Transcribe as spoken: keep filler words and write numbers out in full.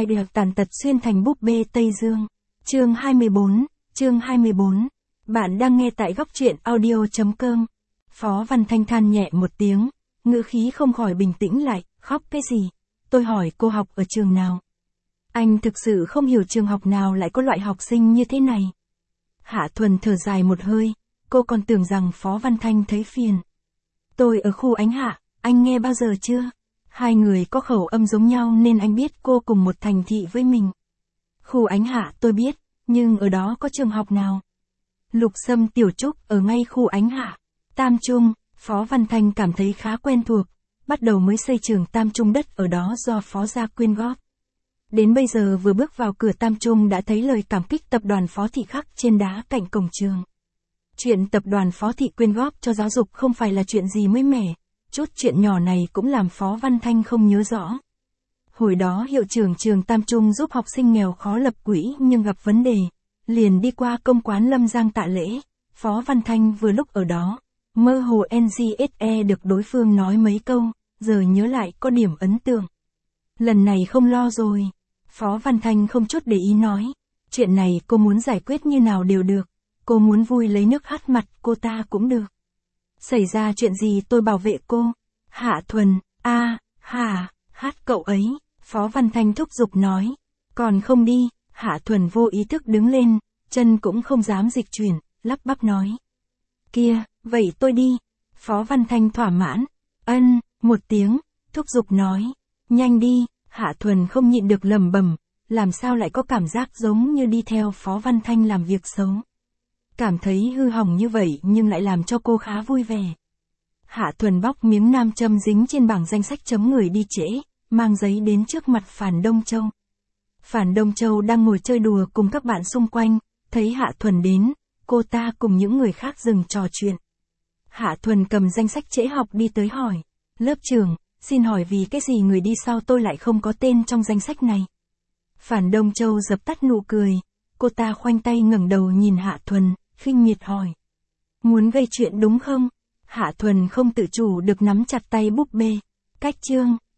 hai Đại học tàn tật xuyên thành búp bê Tây Dương. Chương hai mươi bốn, chương hai mươi bốn. Bạn đang nghe tại góc truyện audio chấm com. Phó Văn Thanh than nhẹ một tiếng, ngữ khí không khỏi bình tĩnh lại, khóc cái gì? Tôi hỏi cô học ở trường nào? Anh thực sự không hiểu trường học nào lại có loại học sinh như thế này. Hạ Thuần thở dài một hơi, cô còn tưởng rằng Phó Văn Thanh thấy phiền. Tôi ở khu Ánh Hạ, anh nghe bao giờ chưa? Hai người có khẩu âm giống nhau nên anh biết cô cùng một thành thị với mình. Khu Ánh Hạ tôi biết, nhưng ở đó có trường học nào? Lục Sâm Tiểu Trúc ở ngay khu Ánh Hạ. Tam Trung, Phó Văn Thanh cảm thấy khá quen thuộc, bắt đầu mới xây trường Tam Trung đất ở đó do Phó gia quyên góp. Đến bây giờ vừa bước vào cửa Tam Trung đã thấy lời cảm kích tập đoàn Phó Thị khắc trên đá cạnh cổng trường. Chuyện tập đoàn Phó Thị quyên góp cho giáo dục không phải là chuyện gì mới mẻ, chút chuyện nhỏ này cũng làm Phó Văn Thanh không nhớ rõ. Hồi đó hiệu trưởng trường Tam Trung giúp học sinh nghèo khó lập quỹ nhưng gặp vấn đề, liền đi qua công quán Lâm Giang tạ lễ. Phó Văn Thanh vừa lúc ở đó, mơ hồ en giê ét e được đối phương nói mấy câu, giờ nhớ lại có điểm ấn tượng. Lần này không lo rồi. Phó Văn Thanh không chút để ý nói, chuyện này cô muốn giải quyết như nào đều được, cô muốn vui lấy nước hắt mặt cô ta cũng được. Xảy ra chuyện gì tôi bảo vệ cô. Hạ Thuần, a, à, hà, hát cậu ấy, Phó Văn Thanh thúc giục nói. Còn không đi, Hạ Thuần vô ý thức đứng lên, chân cũng không dám dịch chuyển, lắp bắp nói. Kia, vậy tôi đi. Phó Văn Thanh thỏa mãn, ân, một tiếng, thúc giục nói. Nhanh đi. Hạ Thuần không nhịn được lẩm bẩm, làm sao lại có cảm giác giống như đi theo Phó Văn Thanh làm việc xấu. Cảm thấy hư hỏng như vậy nhưng lại làm cho cô khá vui vẻ. Hạ Thuần bóc miếng nam châm dính trên bảng danh sách chấm người đi trễ, mang giấy đến trước mặt Phản Đông Châu. Phản Đông Châu đang ngồi chơi đùa cùng các bạn xung quanh, thấy Hạ Thuần đến, cô ta cùng những người khác dừng trò chuyện. Hạ Thuần cầm danh sách trễ học đi tới hỏi, lớp trưởng, xin hỏi vì cái gì người đi sau tôi lại không có tên trong danh sách này? Phản Đông Châu dập tắt nụ cười, cô ta khoanh tay ngẩng đầu nhìn Hạ Thuần, khinh miệt hỏi. Muốn gây chuyện đúng không? Hạ Thuần không tự chủ được nắm chặt tay búp bê. Cách chương,